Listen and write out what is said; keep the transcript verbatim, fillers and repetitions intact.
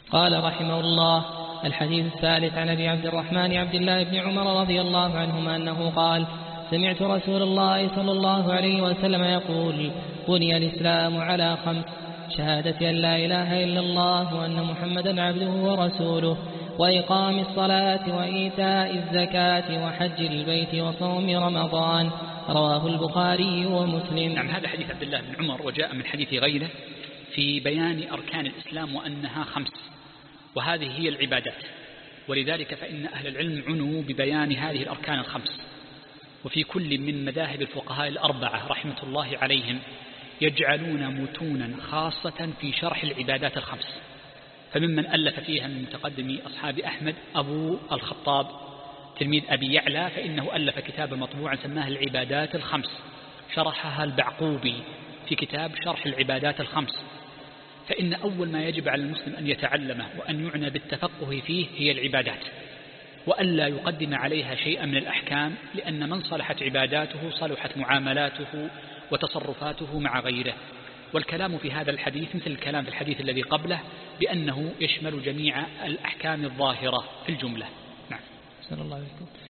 قال رحمه الله: الحديث الثالث عن أبي عبد الرحمن عبد الله بن عمر رضي الله عنهما أنه قال: سمعت رسول الله صلى الله عليه وسلم يقول: بني الإسلام على خمس: شهادة أن لا إله إلا الله وأن محمدا عبده ورسوله، وإقام الصلاة وإيتاء الزكاة وحج البيت وصوم رمضان. رواه البخاري ومسلم. نعم، هذا حديث عبد الله بن عمر، وجاء من حديث غيره في بيان أركان الإسلام وأنها خمس، وهذه هي العبادات، ولذلك فإن أهل العلم عنوا ببيان هذه الأركان الخمس. وفي كل من مذاهب الفقهاء الأربعة رحمة الله عليهم يجعلون متونا خاصة في شرح العبادات الخمس. فممن ألف فيها من متقدمي أصحاب أحمد أبو الخطاب تلميذ أبي يعلى، فإنه ألف كتابا مطبوعا سماه العبادات الخمس، شرحها البعقوبي في كتاب شرح العبادات الخمس. فإن أول ما يجب على المسلم أن يتعلمه وأن يعنى بالتفقه فيه هي العبادات، وألا يقدم عليها شيئا من الأحكام، لأن من صلحت عباداته صلحت معاملاته وتصرفاته مع غيره. والكلام في هذا الحديث مثل الكلام في الحديث الذي قبله، بأنه يشمل جميع الأحكام الظاهرة في الجملة. نعم. صلى الله عليه وسلم.